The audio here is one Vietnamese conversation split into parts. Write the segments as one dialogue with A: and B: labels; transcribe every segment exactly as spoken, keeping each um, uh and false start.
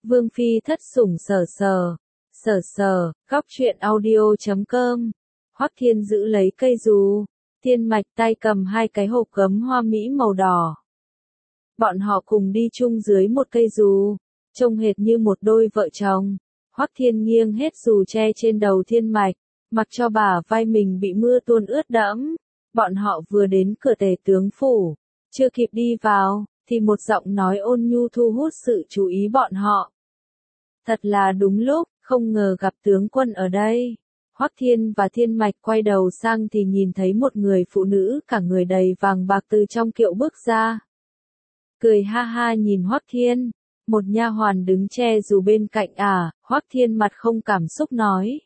A: Vương phi thất sủng sở sờ, sở sờ, góc truyện audio chấm com. Hoắc Thiên giữ lấy cây dù, Thiên Mạch tay cầm hai cái hộp gấm hoa mỹ màu đỏ. Bọn họ cùng đi chung dưới một cây dù, trông hệt như một đôi vợ chồng. Hoắc Thiên nghiêng hết dù che trên đầu Thiên Mạch, mặc cho bả vai mình bị mưa tuôn ướt đẫm. Bọn họ vừa đến cửa tể tướng phủ, chưa kịp đi vào, thì một giọng nói ôn nhu thu hút sự chú ý bọn họ. Thật là đúng lúc, không ngờ gặp tướng quân ở đây. Hoắc Thiên và Thiên Mạch quay đầu sang thì nhìn thấy một người phụ nữ cả người đầy vàng bạc từ trong kiệu bước ra. Cười ha ha nhìn Hoắc Thiên, một nha hoàn đứng che dù bên cạnh à, Hoắc Thiên mặt không cảm xúc nói.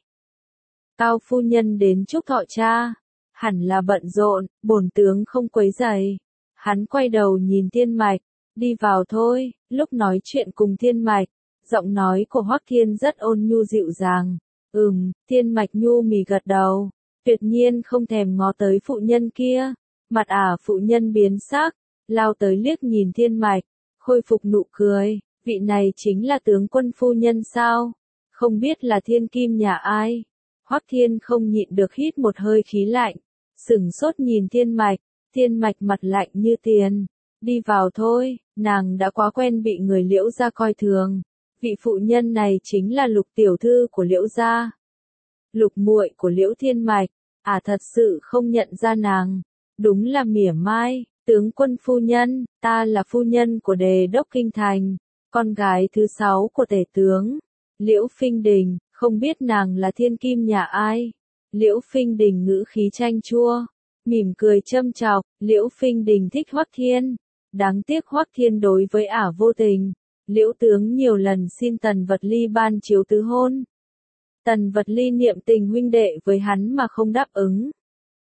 A: Cao phu nhân đến chúc thọ cha, hẳn là bận rộn, bổn tướng không quấy rầy. Hắn quay đầu nhìn Thiên Mạch, đi vào thôi. Lúc nói chuyện cùng Thiên Mạch, giọng nói của Hoắc Thiên rất ôn nhu dịu dàng. Ừm, Thiên Mạch nhu mì gật đầu, tuyệt nhiên không thèm ngó tới phụ nhân kia. Mặt ả phụ nhân biến sắc, lao tới liếc nhìn Thiên Mạch, khôi phục nụ cười. Vị này chính là tướng quân phu nhân sao? Không biết là thiên kim nhà ai? Hoắc Thiên không nhịn được hít một hơi khí lạnh, sửng sốt nhìn Thiên Mạch. Thiên Mạch mặt lạnh như tiền. Đi vào thôi, nàng đã quá quen bị người Liễu gia coi thường. Vị phụ nhân này chính là Lục tiểu thư của Liễu gia. Lục muội của Liễu Thiên Mạch, à thật sự không nhận ra nàng. Đúng là mỉa mai, tướng quân phu nhân, ta là phu nhân của đề đốc kinh thành, con gái thứ sáu của tể tướng. Liễu Phinh Đình, không biết nàng là thiên kim nhà ai. Liễu Phinh Đình ngữ khí chanh chua, mỉm cười châm chọc. Liễu Phinh Đình thích Hoắc Thiên, đáng tiếc Hoắc Thiên đối với ả vô tình. Liễu tướng nhiều lần xin Tần Vật Ly ban chiếu tứ hôn. Tần Vật Ly niệm tình huynh đệ với hắn mà không đáp ứng.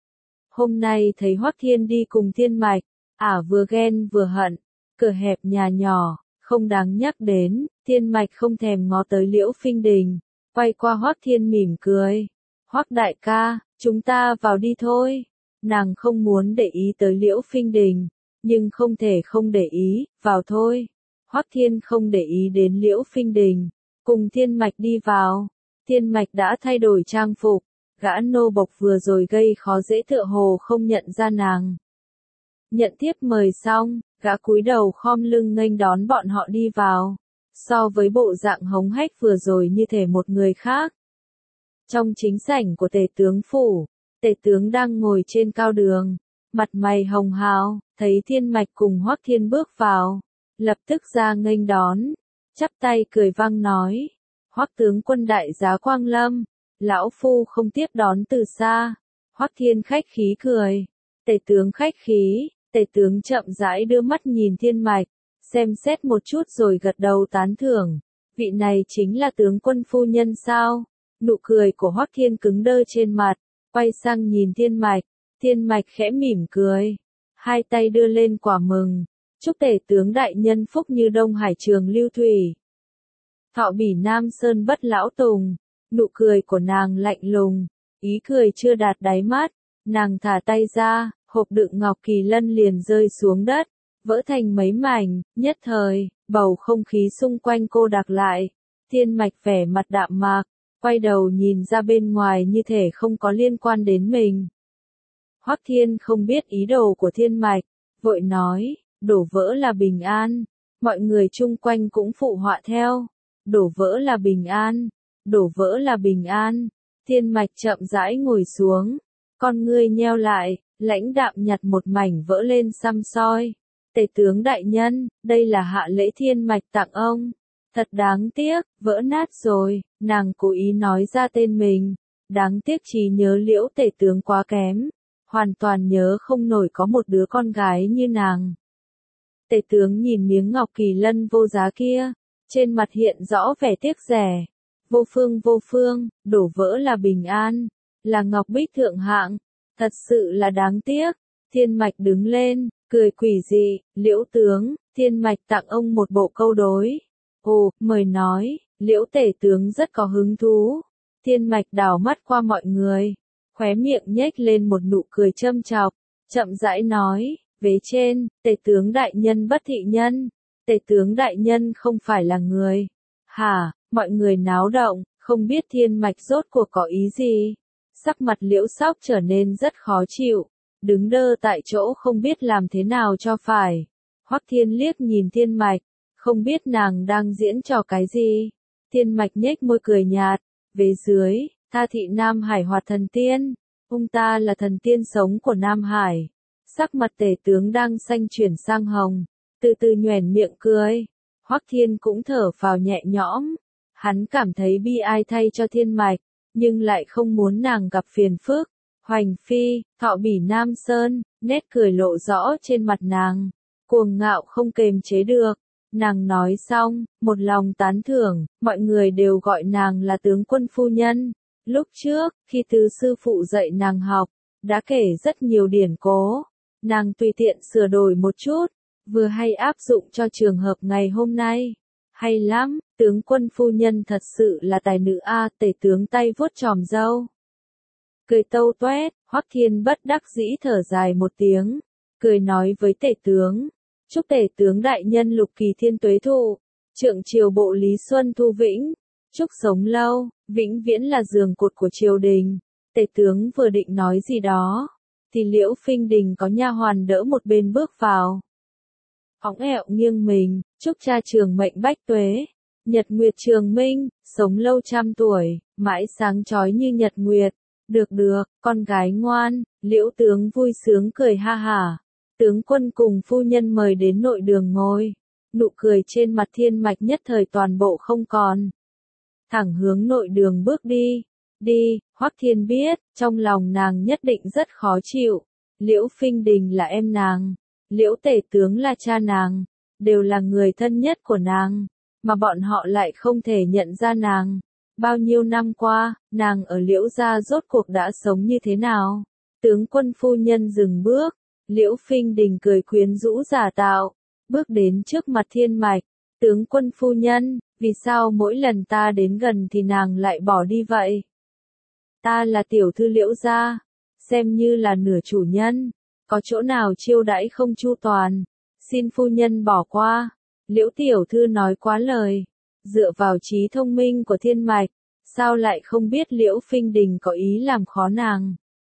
A: Hôm nay thấy Hoắc Thiên đi cùng Thiên Mạch, ả vừa ghen vừa hận. Cửa hẹp nhà nhỏ, không đáng nhắc đến. Thiên Mạch không thèm ngó tới Liễu Phinh Đình, quay qua Hoắc Thiên mỉm cười. Hoắc đại ca, chúng ta vào đi thôi. Nàng không muốn để ý tới Liễu Phinh Đình, nhưng không thể không để ý, vào thôi. Hoắc Thiên không để ý đến Liễu Phinh Đình, cùng Thiên Mạch đi vào. Thiên Mạch đã thay đổi trang phục, gã nô bộc vừa rồi gây khó dễ tựa hồ không nhận ra nàng. Nhận thiếp mời xong, gã cúi đầu khom lưng nghênh đón bọn họ đi vào. So với bộ dạng hống hách vừa rồi như thể một người khác. Trong chính sảnh của tể tướng phủ, tể tướng đang ngồi trên cao đường, mặt mày hồng hào, thấy Thiên Mạch cùng Hoắc Thiên bước vào, lập tức ra nghênh đón, chắp tay cười vang nói, Hoắc tướng quân đại giá quang lâm, lão phu không tiếp đón từ xa. Hoắc Thiên khách khí cười, tể tướng khách khí. Tể tướng chậm rãi đưa mắt nhìn Thiên Mạch, xem xét một chút rồi gật đầu tán thưởng. Vị này chính là tướng quân phu nhân sao? Nụ cười của Hoắc Thiên cứng đơ trên mặt, quay sang nhìn Thiên Mạch. Thiên Mạch khẽ mỉm cười, hai tay đưa lên quả mừng. Chúc tể tướng đại nhân phúc như Đông Hải trường lưu thủy. Thọ bỉ Nam Sơn bất lão tùng. Nụ cười của nàng lạnh lùng, ý cười chưa đạt đáy mắt. Nàng thả tay ra, hộp đựng ngọc kỳ lân liền rơi xuống đất, vỡ thành mấy mảnh. Nhất thời, bầu không khí xung quanh cô đặc lại. Thiên Mạch vẻ mặt đạm mạc, quay đầu nhìn ra bên ngoài như thể không có liên quan đến mình. Hoắc Thiên không biết ý đồ của Thiên Mạch, vội nói, đổ vỡ là bình an. Mọi người chung quanh cũng phụ họa theo, đổ vỡ là bình an, đổ vỡ là bình an. Thiên Mạch chậm rãi ngồi xuống, con ngươi nheo lại, lãnh đạm nhặt một mảnh vỡ lên xăm soi. Tể tướng đại nhân, đây là hạ lễ Thiên Mạch tặng ông. Thật đáng tiếc, vỡ nát rồi. Nàng cố ý nói ra tên mình. Đáng tiếc trí nhớ Liễu tể tướng quá kém, hoàn toàn nhớ không nổi có một đứa con gái như nàng. Tể tướng nhìn miếng ngọc kỳ lân vô giá kia, trên mặt hiện rõ vẻ tiếc rẻ. Vô phương vô phương, đổ vỡ là bình an, là ngọc bích thượng hạng, thật sự là đáng tiếc. Thiên Mạch đứng lên, cười quỷ dị, Liễu tướng, Thiên Mạch tặng ông một bộ câu đối. Ồ, mời nói. Liễu tể tướng rất có hứng thú. Thiên Mạch đảo mắt qua mọi người, khóe miệng nhếch lên một nụ cười châm chọc, chậm rãi nói, vế trên, tể tướng đại nhân bất thị nhân. Tể tướng đại nhân không phải là người. Hả, mọi người náo động, không biết Thiên Mạch rốt cuộc có ý gì. Sắc mặt Liễu Sóc trở nên rất khó chịu, đứng đơ tại chỗ không biết làm thế nào cho phải. Hoắc Thiên liếc nhìn Thiên Mạch, không biết nàng đang diễn trò cái gì. Thiên Mạch nhếch môi cười nhạt, về dưới, ta thị Nam Hải Hoạt Thần Tiên, ông ta là thần tiên sống của Nam Hải. Sắc mặt Tể tướng đang xanh chuyển sang hồng, từ từ nhoẻn miệng cười. Hoắc Thiên cũng thở phào nhẹ nhõm, hắn cảm thấy bi ai thay cho Thiên Mạch, nhưng lại không muốn nàng gặp phiền phức. Hoành phi, thọ bỉ Nam Sơn, nét cười lộ rõ trên mặt nàng, cuồng ngạo không kềm chế được. Nàng nói xong, một lòng tán thưởng, mọi người đều gọi nàng là tướng quân phu nhân. Lúc trước, khi từ sư phụ dạy nàng học, đã kể rất nhiều điển cố, nàng tùy tiện sửa đổi một chút, vừa hay áp dụng cho trường hợp ngày hôm nay. Hay lắm, tướng quân phu nhân thật sự là tài nữ a. Tể tướng tay vuốt chòm râu, cười tâu toét. Hoắc Thiên bất đắc dĩ thở dài một tiếng, cười nói với Tể tướng, chúc Tể tướng đại nhân lục kỳ thiên tuế thụ, trượng triều bộ Lý Xuân Thu Vĩnh, chúc sống lâu, vĩnh viễn là giường cột của triều đình. Tể tướng vừa định nói gì đó, thì Liễu Phinh Đình có nha hoàn đỡ một bên bước vào. Óng ẹo nghiêng mình, chúc cha trường mệnh bách tuế, nhật nguyệt trường minh, sống lâu trăm tuổi, mãi sáng chói như nhật nguyệt. Được được, con gái ngoan. Liễu tướng vui sướng cười ha hả. Tướng quân cùng phu nhân mời đến nội đường ngồi. Nụ cười trên mặt Thiên Mạch nhất thời toàn bộ không còn. Thẳng hướng nội đường bước đi. Đi, Hoắc Thiên biết, trong lòng nàng nhất định rất khó chịu. Liễu Phinh Đình là em nàng, Liễu Tể tướng là cha nàng, đều là người thân nhất của nàng, mà bọn họ lại không thể nhận ra nàng. Bao nhiêu năm qua, nàng ở Liễu gia rốt cuộc đã sống như thế nào? Tướng quân phu nhân dừng bước, Liễu Phinh Đình cười quyến rũ giả tạo, bước đến trước mặt Thiên Mạch. Tướng quân phu nhân, vì sao mỗi lần ta đến gần thì nàng lại bỏ đi vậy? Ta là tiểu thư Liễu gia, xem như là nửa chủ nhân, có chỗ nào chiêu đãi không chu toàn, xin phu nhân bỏ qua. Liễu tiểu thư nói quá lời. Dựa vào trí thông minh của Thiên Mạch, sao lại không biết Liễu Phinh Đình có ý làm khó nàng?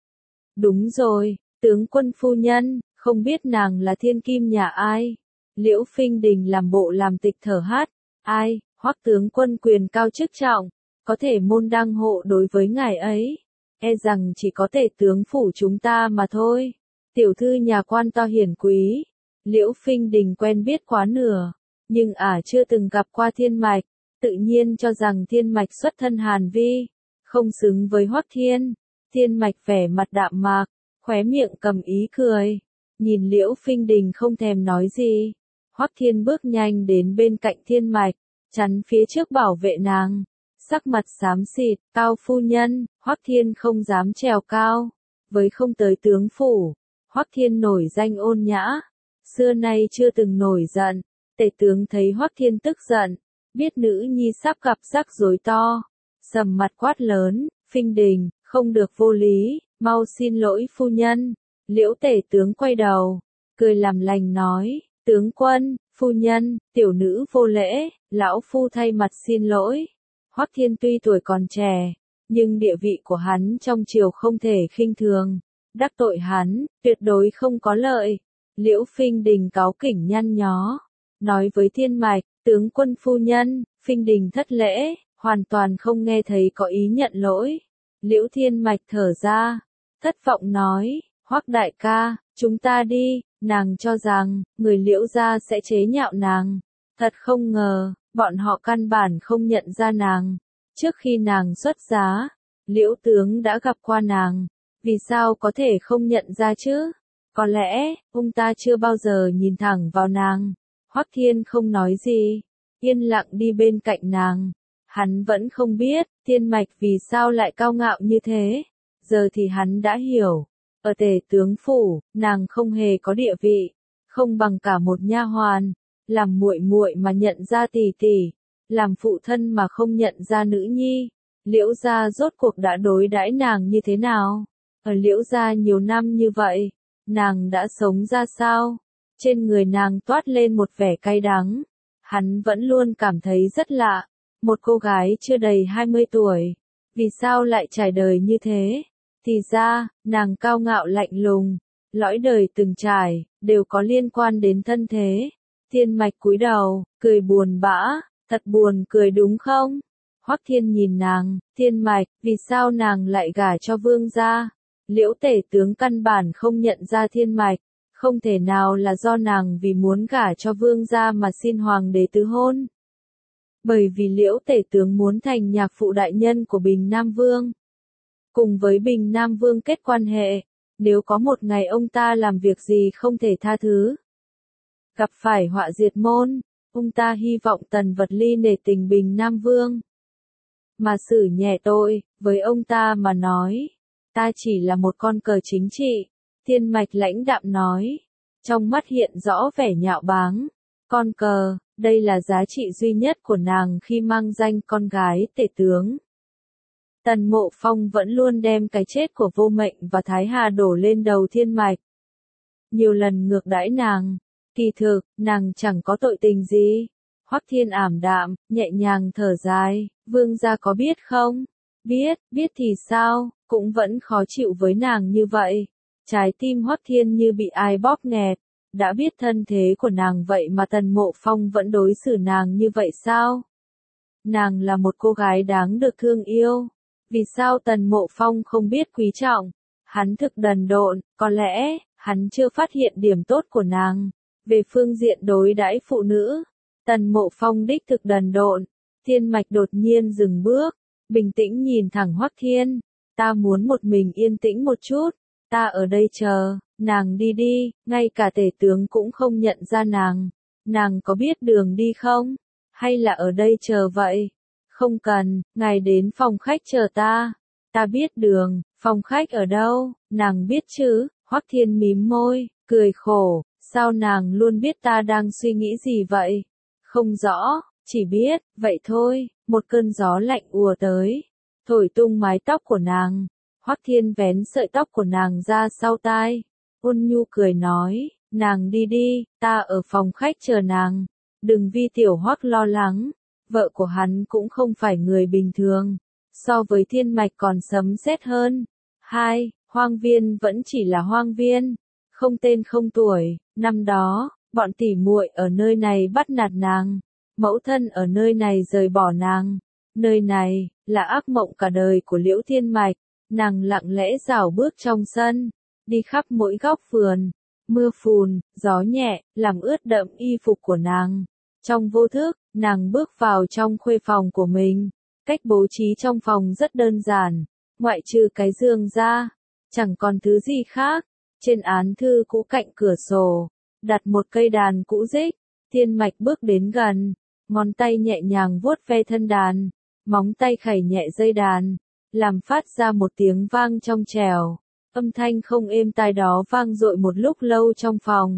A: Đúng rồi, tướng quân phu nhân, không biết nàng là thiên kim nhà ai? Liễu Phinh Đình làm bộ làm tịch thở hát, ai, Hoắc tướng quân quyền cao chức trọng, có thể môn đăng hộ đối với ngài ấy, e rằng chỉ có Tể tướng phủ chúng ta mà thôi. Tiểu thư nhà quan to hiển quý, Liễu Phinh Đình quen biết quá nửa, nhưng ả à chưa từng gặp qua Thiên Mạch, tự nhiên cho rằng Thiên Mạch xuất thân Hàn Vi, không xứng với Hoắc Thiên. Thiên Mạch vẻ mặt đạm mạc, khóe miệng cầm ý cười, nhìn Liễu Phinh Đình không thèm nói gì. Hoắc Thiên bước nhanh đến bên cạnh Thiên Mạch, chắn phía trước bảo vệ nàng, sắc mặt xám xịt, cao phu nhân. Hoắc Thiên không dám trèo cao, với không tới tướng phủ, Hoắc Thiên nổi danh ôn nhã, xưa nay chưa từng nổi giận. Tể tướng thấy Hoắc Thiên tức giận, biết nữ nhi sắp gặp rắc rối to, sầm mặt quát lớn, Phinh Đình, không được vô lý, mau xin lỗi phu nhân. Liễu Tể tướng quay đầu, cười làm lành nói, tướng quân, phu nhân, tiểu nữ vô lễ, lão phu thay mặt xin lỗi. Hoắc Thiên tuy tuổi còn trẻ, nhưng địa vị của hắn trong triều không thể khinh thường, đắc tội hắn, tuyệt đối không có lợi. Liễu Phinh Đình cáu kỉnh nhăn nhó, nói với Thiên Mạch, tướng quân phu nhân, Phinh Đình thất lễ, hoàn toàn không nghe thấy có ý nhận lỗi. Liễu Thiên Mạch thở ra, thất vọng nói, Hoắc đại ca, chúng ta đi. Nàng cho rằng, người Liễu gia sẽ chế nhạo nàng. Thật không ngờ, bọn họ căn bản không nhận ra nàng. Trước khi nàng xuất giá, Liễu tướng đã gặp qua nàng. Vì sao có thể không nhận ra chứ? Có lẽ, ông ta chưa bao giờ nhìn thẳng vào nàng. Hoắc Thiên không nói gì, yên lặng đi bên cạnh nàng. Hắn vẫn không biết, Thiên Mạch vì sao lại cao ngạo như thế. Giờ thì hắn đã hiểu. Ở Tể tướng phủ, nàng không hề có địa vị, không bằng cả một nha hoàn, làm muội muội mà nhận ra tỷ tỷ, làm phụ thân mà không nhận ra nữ nhi. Liễu gia rốt cuộc đã đối đãi nàng như thế nào? Ở Liễu gia nhiều năm như vậy, nàng đã sống ra sao? Trên người nàng toát lên một vẻ cay đắng, hắn vẫn luôn cảm thấy rất lạ. một cô gái chưa đầy hai mươi tuổi, vì sao lại trải đời như thế? Thì ra, nàng cao ngạo lạnh lùng, lõi đời từng trải, đều có liên quan đến thân thế. Thiên Mạch cúi đầu, cười buồn bã, thật buồn cười đúng không? Hoắc Thiên nhìn nàng, Thiên Mạch, vì sao nàng lại gả cho vương gia? Liễu tể tướng căn bản không nhận ra Thiên Mạch, không thể nào là do nàng vì muốn gả cho vương gia mà xin hoàng đế tứ hôn. Bởi vì Liễu tể tướng muốn thành nhạc phụ đại nhân của Bình Nam Vương. Cùng với Bình Nam Vương kết quan hệ, nếu có một ngày ông ta làm việc gì không thể tha thứ, gặp phải họa diệt môn, ông ta hy vọng Tần Vật Ly nể tình Bình Nam Vương, mà xử nhẹ tội, với ông ta mà nói, ta chỉ là một con cờ chính trị. Thiên Mạch lãnh đạm nói, trong mắt hiện rõ vẻ nhạo báng. Con cờ, đây là giá trị duy nhất của nàng khi mang danh con gái tể tướng. Tần Mộ Phong vẫn luôn đem cái chết của Vô Mệnh và Thái Hà đổ lên đầu Thiên Mạch. Nhiều lần ngược đãi nàng, kỳ thực, nàng chẳng có tội tình gì. Hoắc Thiên ảm đạm, nhẹ nhàng thở dài, vương gia có biết không? Biết, biết thì sao, cũng vẫn khó chịu với nàng như vậy. Trái tim Hoắc Thiên như bị ai bóp nghẹt, đã biết thân thế của nàng vậy mà Tần Mộ Phong vẫn đối xử nàng như vậy sao? Nàng là một cô gái đáng được thương yêu, vì sao Tần Mộ Phong không biết quý trọng? Hắn thực đần độn, có lẽ, hắn chưa phát hiện điểm tốt của nàng. Về phương diện đối đãi phụ nữ, Tần Mộ Phong đích thực đần độn. Thiên Mạch đột nhiên dừng bước, bình tĩnh nhìn thẳng Hoắc Thiên, ta muốn một mình yên tĩnh một chút, ta ở đây chờ, nàng đi đi, ngay cả tể tướng cũng không nhận ra nàng, nàng có biết đường đi không? Hay là ở đây chờ vậy? Không cần, ngài đến phòng khách chờ ta, ta biết đường, phòng khách ở đâu, nàng biết chứ? Hoắc Thiên mím môi, cười khổ, sao nàng luôn biết ta đang suy nghĩ gì vậy? Không rõ, chỉ biết, vậy thôi. Một cơn gió lạnh ùa tới, thổi tung mái tóc của nàng. Hoắc Thiên vén sợi tóc của nàng ra sau tai, ôn nhu cười nói, nàng đi đi, ta ở phòng khách chờ nàng. Đừng vì tiểu Hoắc lo lắng, vợ của hắn cũng không phải người bình thường, so với Thiên Mạch còn sấm sét hơn. Hai, hoang viên vẫn chỉ là hoang viên, không tên không tuổi. Năm đó, bọn tỉ muội ở nơi này bắt nạt nàng. Mẫu thân ở nơi này rời bỏ nàng. Nơi này, là ác mộng cả đời của Liễu Thiên Mạch. Nàng lặng lẽ rảo bước trong sân, đi khắp mỗi góc vườn. Mưa phùn, gió nhẹ, làm ướt đẫm y phục của nàng. Trong vô thức, nàng bước vào trong khuê phòng của mình. Cách bố trí trong phòng rất đơn giản, ngoại trừ cái giường ra, chẳng còn thứ gì khác. Trên án thư cũ cạnh cửa sổ, đặt một cây đàn cũ rích. Thiên Mạch bước đến gần, ngón tay nhẹ nhàng vuốt ve thân đàn, móng tay khẩy nhẹ dây đàn, làm phát ra một tiếng vang trong trẻo. Âm thanh không êm tai đó vang dội một lúc lâu trong phòng.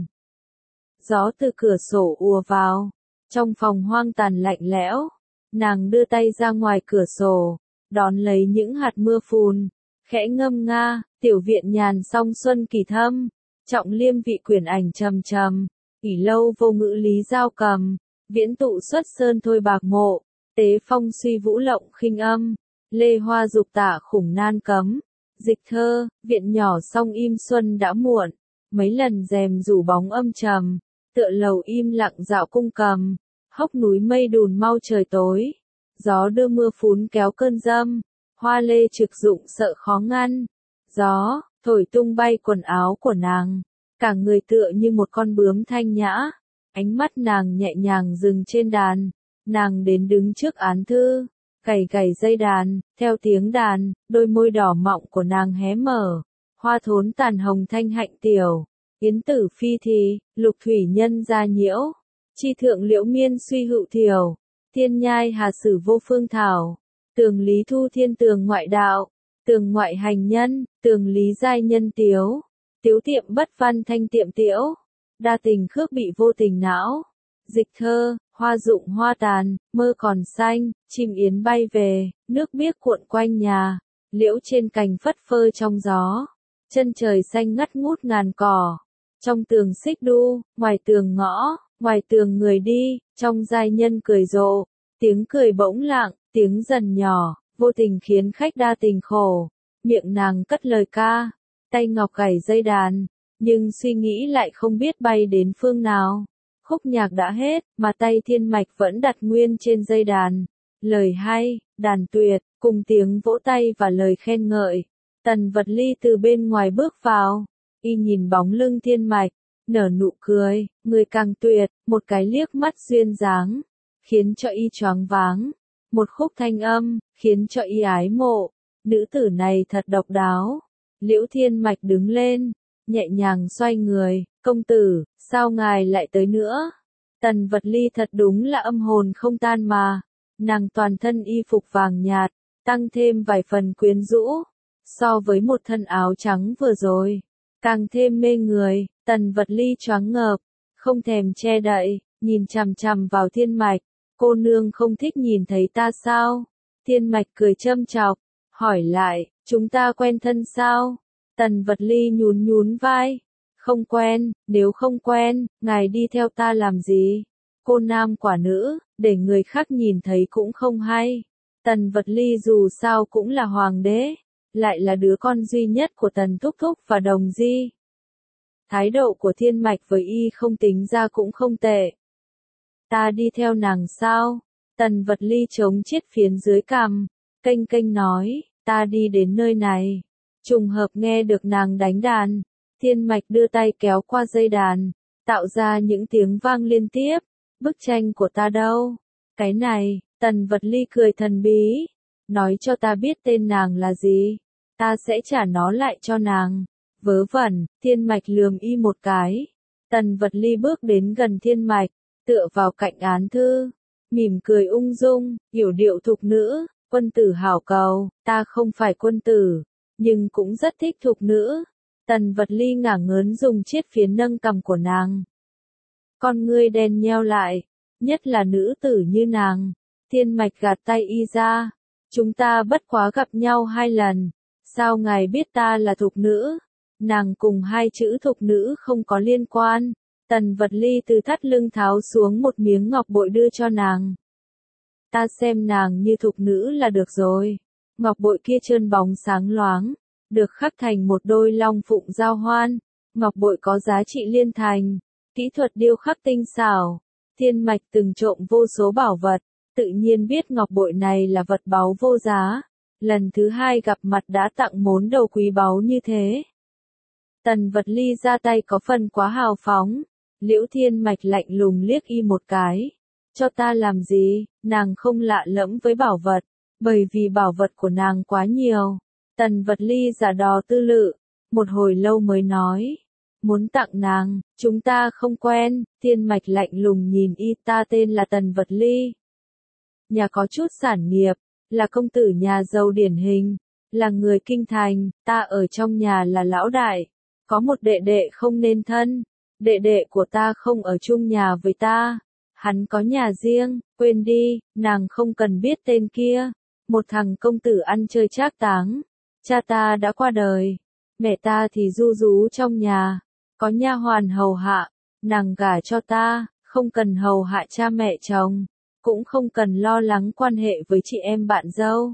A: Gió từ cửa sổ ùa vào, trong phòng hoang tàn lạnh lẽo. Nàng đưa tay ra ngoài cửa sổ, đón lấy những hạt mưa phùn, khẽ ngâm nga, tiểu viện nhàn song xuân kỳ thâm, trọng liêm vị quyển ảnh trầm trầm, ỷ lâu vô ngữ lý giao cầm, viễn tụ xuất sơn thôi bạc mộ, tế phong suy vũ lộng khinh âm, lê hoa dục tả khủng nan cấm. Dịch thơ, viện nhỏ song im xuân đã muộn, mấy lần rèm rủ bóng âm trầm, tựa lầu im lặng dạo cung cầm, hốc núi mây đùn mau trời tối, gió đưa mưa phún kéo cơn dâm, hoa lê trực dụng sợ khó ngăn, gió, thổi tung bay quần áo của nàng, cả người tựa như một con bướm thanh nhã, ánh mắt nàng nhẹ nhàng dừng trên đàn, nàng đến đứng trước án thư. Cày cày dây đàn, theo tiếng đàn, đôi môi đỏ mọng của nàng hé mở, hoa thốn tàn hồng thanh hạnh tiểu, yến tử phi thì, lục thủy nhân gia nhiễu, chi thượng liễu miên suy hữu thiểu, thiên nhai hà sử vô phương thảo, tường lý thu thiên tường ngoại đạo, tường ngoại hành nhân, tường lý giai nhân tiếu, tiếu tiệm bất văn thanh tiệm tiễu, đa tình khước bị vô tình não, dịch thơ. Hoa rụng hoa tàn, mơ còn xanh, chim yến bay về, nước biếc cuộn quanh nhà, liễu trên cành phất phơ trong gió, chân trời xanh ngắt ngút ngàn cỏ, trong tường xích đu, ngoài tường ngõ, ngoài tường người đi, trong giai nhân cười rộ, Tiếng cười bỗng lặng, tiếng dần nhỏ, vô tình khiến khách đa tình khổ. Miệng nàng cất lời ca, tay ngọc gảy dây đàn, nhưng suy nghĩ lại không biết bay đến phương nào. Khúc nhạc đã hết, mà tay Thiên Mạch vẫn đặt nguyên trên dây đàn. Lời hay, đàn tuyệt, cùng tiếng vỗ tay và lời khen ngợi. Tần Vật Ly từ bên ngoài bước vào, y nhìn bóng lưng Thiên Mạch, nở nụ cười, người càng tuyệt, một cái liếc mắt duyên dáng, khiến cho y choáng váng. Một khúc thanh âm, khiến cho y ái mộ. Nữ tử này thật độc đáo. Liễu Thiên Mạch đứng lên, nhẹ nhàng xoay người, công tử, sao ngài lại tới nữa? Tần Vật Ly thật đúng là âm hồn không tan mà. Nàng toàn thân y phục vàng nhạt, tăng thêm vài phần quyến rũ. So với một thân áo trắng vừa rồi, càng thêm mê người. Tần Vật Ly choáng ngợp, không thèm che đậy, nhìn chằm chằm vào Thiên Mạch. Cô nương không thích nhìn thấy ta sao? Thiên Mạch cười châm chọc, hỏi lại, chúng ta quen thân sao? Tần Vật Ly nhún nhún vai, không quen, nếu không quen, ngài đi theo ta làm gì? Cô nam quả nữ, để người khác nhìn thấy cũng không hay. Tần Vật Ly dù sao cũng là hoàng đế, lại là đứa con duy nhất của Tần Thúc Thúc và Đồng Di. Thái độ của Thiên Mạch với y không tính ra cũng không tệ. Ta đi theo nàng sao? Tần Vật Ly chống chiếc phiến dưới cằm, kênh kênh nói, ta đi đến nơi này. Trùng hợp nghe được nàng đánh đàn, Thiên Mạch đưa tay kéo qua dây đàn, tạo ra những tiếng vang liên tiếp. Bức tranh của ta đâu? Cái này, Tần Vật Ly cười thần bí, nói cho ta biết tên nàng là gì, ta sẽ trả nó lại cho nàng. Vớ vẩn, Thiên Mạch lườm y một cái. Tần Vật Ly bước đến gần Thiên Mạch, tựa vào cạnh án thư, mỉm cười ung dung, yểu điệu thục nữ, quân tử hảo cầu, ta không phải quân tử, nhưng cũng rất thích thục nữ. Tần Vật Ly ngả ngớn dùng chiếc phiến nâng cằm của nàng. Con ngươi đen nheo lại, nhất là nữ tử như nàng. Thiên Mạch gạt tay y ra, chúng ta bất quá gặp nhau hai lần, sao ngài biết ta là thục nữ? Nàng cùng hai chữ thục nữ không có liên quan. Tần Vật Ly từ thắt lưng tháo xuống một miếng ngọc bội đưa cho nàng. Ta xem nàng như thục nữ là được rồi. Ngọc bội kia trơn bóng sáng loáng, được khắc thành một đôi long phụng giao hoan. Ngọc bội có giá trị liên thành, kỹ thuật điêu khắc tinh xảo. Thiên Mạch từng trộm vô số bảo vật, tự nhiên biết ngọc bội này là vật báu vô giá. Lần thứ hai gặp mặt đã tặng món đồ quý báu như thế. Tần Vật Ly ra tay có phần quá hào phóng. Liễu Thiên Mạch lạnh lùng liếc y một cái. Cho ta làm gì? Nàng không lạ lẫm với bảo vật, bởi vì bảo vật của nàng quá nhiều. Tần Vật Ly giả đò tư lự, một hồi lâu mới nói. Muốn tặng nàng, chúng ta không quen. Thiên Mạch lạnh lùng nhìn y, ta tên là Tần Vật Ly. Nhà có chút sản nghiệp, là công tử nhà giàu điển hình, là người kinh thành, ta ở trong nhà là lão đại. Có một đệ đệ không nên thân, đệ đệ của ta không ở chung nhà với ta, hắn có nhà riêng, quên đi, nàng không cần biết tên kia. Một thằng công tử ăn chơi trác táng, cha ta đã qua đời, mẹ ta thì ru rú trong nhà, có nha hoàn hầu hạ, nàng gả cho ta, không cần hầu hạ cha mẹ chồng, cũng không cần lo lắng quan hệ với chị em bạn dâu.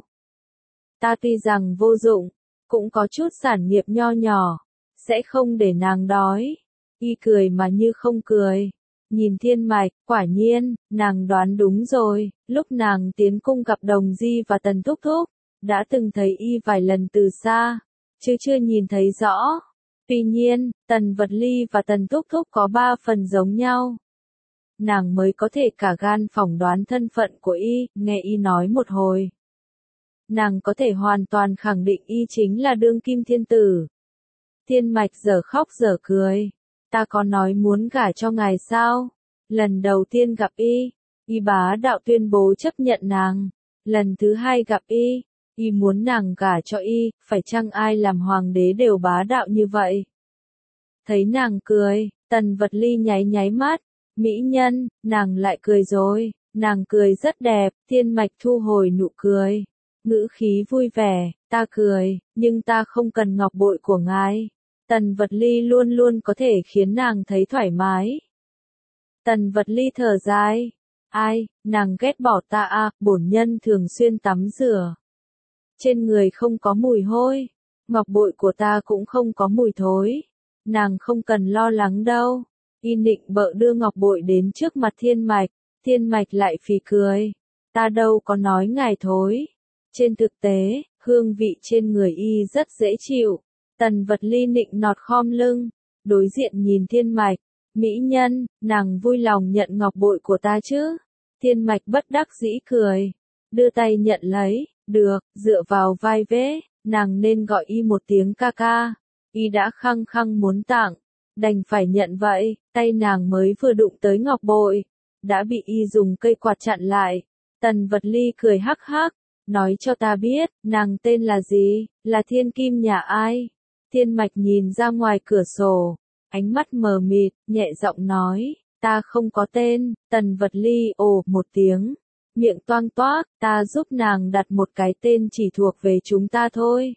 A: Ta tuy rằng vô dụng, cũng có chút sản nghiệp nho nhỏ, sẽ không để nàng đói. Y cười mà như không cười. Nhìn Thiên Mạch, quả nhiên, nàng đoán đúng rồi. Lúc nàng tiến cung gặp Đồng Di và Tần Thúc Thúc, đã từng thấy y vài lần từ xa, chứ chưa nhìn thấy rõ. Tuy nhiên, Tần Vật Ly và Tần Thúc Thúc có ba phần giống nhau. Nàng mới có thể cả gan phỏng đoán thân phận của y, nghe y nói một hồi. Nàng có thể hoàn toàn khẳng định y chính là đương kim thiên tử. Thiên Mạch giờ khóc giờ cười. Ta có nói muốn gả cho ngài sao? Lần đầu tiên gặp y, y bá đạo tuyên bố chấp nhận nàng. Lần thứ hai gặp y, y muốn nàng gả cho y, phải chăng ai làm hoàng đế đều bá đạo như vậy? Thấy nàng cười, Tần Vật Ly nháy nháy mắt. Mỹ nhân, nàng lại cười rồi. Nàng cười rất đẹp. Thiên Mạch thu hồi nụ cười, ngữ khí vui vẻ. Ta cười, nhưng ta không cần ngọc bội của ngài. Tần Vật Ly luôn luôn có thể khiến nàng thấy thoải mái. Tần Vật Ly thở dài. Ai, nàng ghét bỏ ta à, bổn nhân thường xuyên tắm rửa. Trên người không có mùi hôi, ngọc bội của ta cũng không có mùi thối. Nàng không cần lo lắng đâu. Y nịnh bợ đưa ngọc bội đến trước mặt Thiên Mạch, Thiên Mạch lại phì cười. Ta đâu có nói ngài thối. Trên thực tế, hương vị trên người y rất dễ chịu. Tần Vật Ly nịnh nọt khom lưng, đối diện nhìn Thiên Mạch. Mỹ nhân, nàng vui lòng nhận ngọc bội của ta chứ? Thiên Mạch bất đắc dĩ cười, đưa tay nhận lấy. Được, dựa vào vai vế, nàng nên gọi y một tiếng ca ca. Y đã khăng khăng muốn tặng, đành phải nhận vậy. Tay nàng mới vừa đụng tới ngọc bội, đã bị y dùng cây quạt chặn lại. Tần Vật Ly cười hắc hắc, nói cho ta biết, nàng tên là gì, là thiên kim nhà ai? Thiên Mạch nhìn ra ngoài cửa sổ, ánh mắt mờ mịt, nhẹ giọng nói, ta không có tên. Tần Vật Ly ồ một tiếng, miệng toang toác, ta giúp nàng đặt một cái tên chỉ thuộc về chúng ta thôi.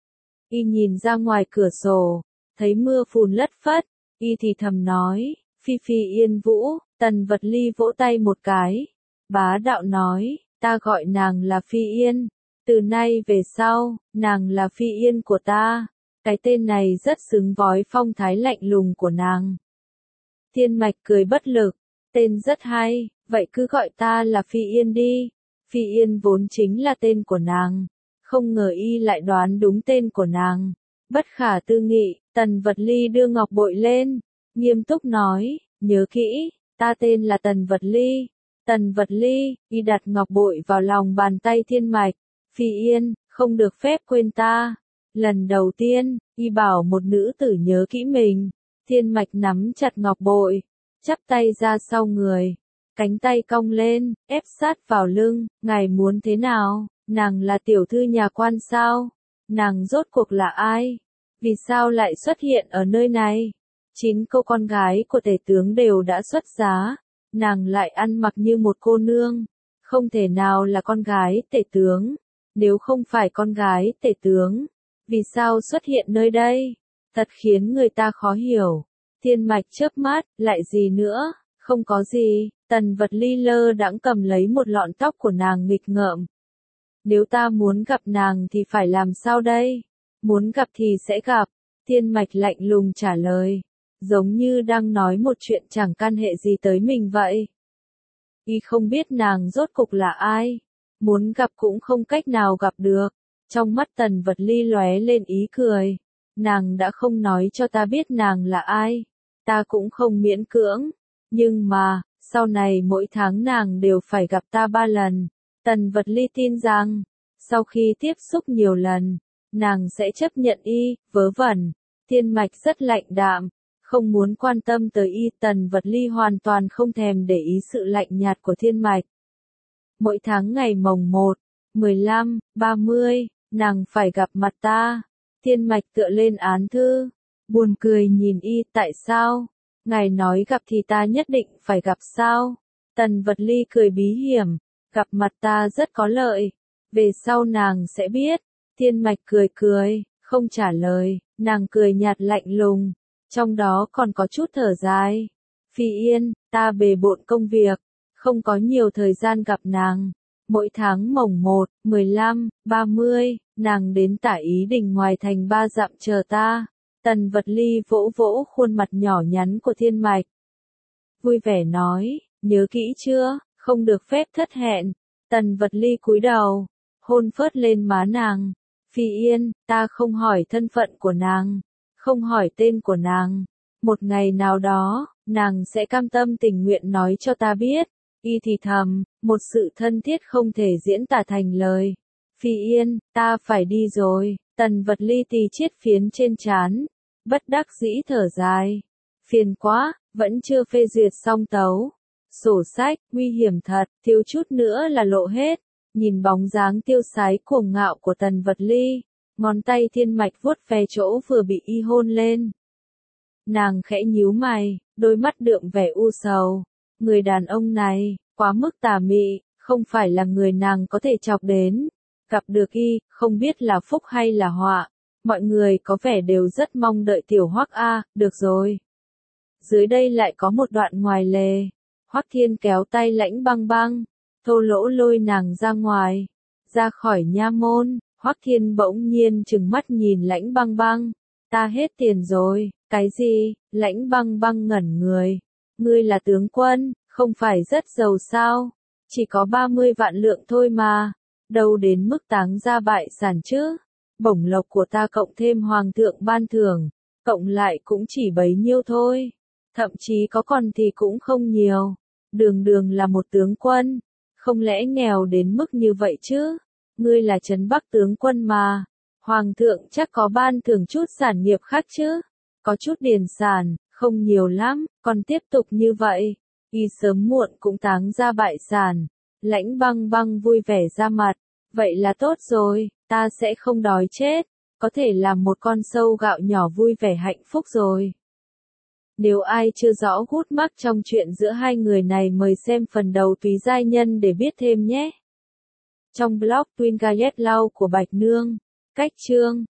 A: Y nhìn ra ngoài cửa sổ, thấy mưa phùn lất phất, y thì thầm nói, Phi Phi Yên Vũ. Tần Vật Ly vỗ tay một cái, bá đạo nói, ta gọi nàng là Phi Yên, từ nay về sau, nàng là Phi Yên của ta. Cái tên này rất xứng với phong thái lạnh lùng của nàng. Thiên Mạch cười bất lực, tên rất hay, vậy cứ gọi ta là Phi Yên đi. Phi Yên vốn chính là tên của nàng, không ngờ y lại đoán đúng tên của nàng. Bất khả tư nghị, Tần Vật Ly đưa ngọc bội lên, nghiêm túc nói, nhớ kỹ, ta tên là Tần Vật Ly. Tần Vật Ly, y đặt ngọc bội vào lòng bàn tay Thiên Mạch. Phi Yên, không được phép quên ta. Lần đầu tiên, y bảo một nữ tử nhớ kỹ mình. Thiên Mạch nắm chặt ngọc bội, chắp tay ra sau người, cánh tay cong lên, ép sát vào lưng. Ngài muốn thế nào? Nàng là tiểu thư nhà quan sao? Nàng rốt cuộc là ai? Vì sao lại xuất hiện ở nơi này? Chín cô con gái của tể tướng đều đã xuất giá, nàng lại ăn mặc như một cô nương, không thể nào là con gái tể tướng. Nếu không phải con gái tể tướng, vì sao xuất hiện nơi đây? Thật khiến người ta khó hiểu. Thiên Mạch chớp mắt, lại gì nữa? Không có gì. Tần Vật Ly lơ đãng cầm lấy một lọn tóc của nàng nghịch ngợm. Nếu ta muốn gặp nàng thì phải làm sao đây? Muốn gặp thì sẽ gặp. Thiên Mạch lạnh lùng trả lời, giống như đang nói một chuyện chẳng can hệ gì tới mình vậy. Y không biết nàng rốt cục là ai, muốn gặp cũng không cách nào gặp được. Trong mắt Tần Vật Ly lóe lên ý cười, nàng đã không nói cho ta biết nàng là ai, ta cũng không miễn cưỡng, nhưng mà, sau này mỗi tháng nàng đều phải gặp ta ba lần. Tần Vật Ly tin rằng, sau khi tiếp xúc nhiều lần, nàng sẽ chấp nhận y. Vớ vẩn. Thiên Mạch rất lạnh đạm, không muốn quan tâm tới y. Tần Vật Ly hoàn toàn không thèm để ý sự lạnh nhạt của Thiên Mạch. Mỗi tháng ngày mồng một, mười lăm, ba mươi, nàng phải gặp mặt ta. Thiên Mạch tựa lên án thư, buồn cười nhìn y. Tại sao? Ngài nói gặp thì ta nhất định phải gặp sao? Tần Vật Ly cười bí hiểm, gặp mặt ta rất có lợi, về sau nàng sẽ biết. Thiên Mạch cười cười, không trả lời, nàng cười nhạt lạnh lùng, trong đó còn có chút thở dài. Phi Yên, ta bề bộn công việc, không có nhiều thời gian gặp nàng. Mỗi tháng mồng một, mười lăm, ba mươi, nàng đến Tả Ý Đình ngoài thành ba dặm chờ ta. Tần Vật Ly vỗ vỗ khuôn mặt nhỏ nhắn của Thiên Mạch, vui vẻ nói, nhớ kỹ chưa, không được phép thất hẹn. Tần Vật Ly cúi đầu, hôn phớt lên má nàng. Phi Yên, ta không hỏi thân phận của nàng, không hỏi tên của nàng. Một ngày nào đó, nàng sẽ cam tâm tình nguyện nói cho ta biết. Y thì thầm, một sự thân thiết không thể diễn tả thành lời. Phi Yên, ta phải đi rồi. Tần Vật Ly tì chiết phiến trên trán, bất đắc dĩ thở dài. Phiền quá, vẫn chưa phê duyệt xong tấu. Sổ sách, nguy hiểm thật, thiếu chút nữa là lộ hết. Nhìn bóng dáng tiêu sái cuồng ngạo của Tần Vật Ly, ngón tay Thiên Mạch vuốt ve chỗ vừa bị y hôn lên. Nàng khẽ nhíu mày, đôi mắt đượm vẻ u sầu. Người đàn ông này, quá mức tà mị, không phải là người nàng có thể chọc đến. Gặp được y, không biết là phúc hay là họa. Mọi người có vẻ đều rất mong đợi tiểu Hoắc a. Được rồi. Dưới đây lại có một đoạn ngoài lề. Hoắc Thiên kéo tay Lãnh Băng Băng, thô lỗ lôi nàng ra ngoài, ra khỏi nha môn. Hoắc Thiên bỗng nhiên trừng mắt nhìn Lãnh Băng Băng, ta hết tiền rồi. Cái gì? Lãnh Băng Băng ngẩn người, ngươi là tướng quân, không phải rất giàu sao? Chỉ có ba mươi vạn lượng thôi mà, đâu đến mức táng ra bại sản chứ? Bổng lộc của ta cộng thêm hoàng thượng ban thưởng, cộng lại cũng chỉ bấy nhiêu thôi, thậm chí có còn thì cũng không nhiều. Đường Đường là một tướng quân, không lẽ nghèo đến mức như vậy chứ? Ngươi là Trấn Bắc tướng quân mà, hoàng thượng chắc có ban thưởng chút sản nghiệp khác chứ? Có chút điền sản, không nhiều lắm, còn tiếp tục như vậy, y sớm muộn cũng táng ra bại sản. Lãnh Băng Băng vui vẻ ra mặt, vậy là tốt rồi, ta sẽ không đói chết, có thể làm một con sâu gạo nhỏ vui vẻ hạnh phúc rồi. Nếu ai chưa rõ gút mắc trong chuyện giữa hai người này mời xem phần đầu Túy Giai Nhân để biết thêm nhé. Trong blog Twin Gayet Lau của Bạch Nương, cách chương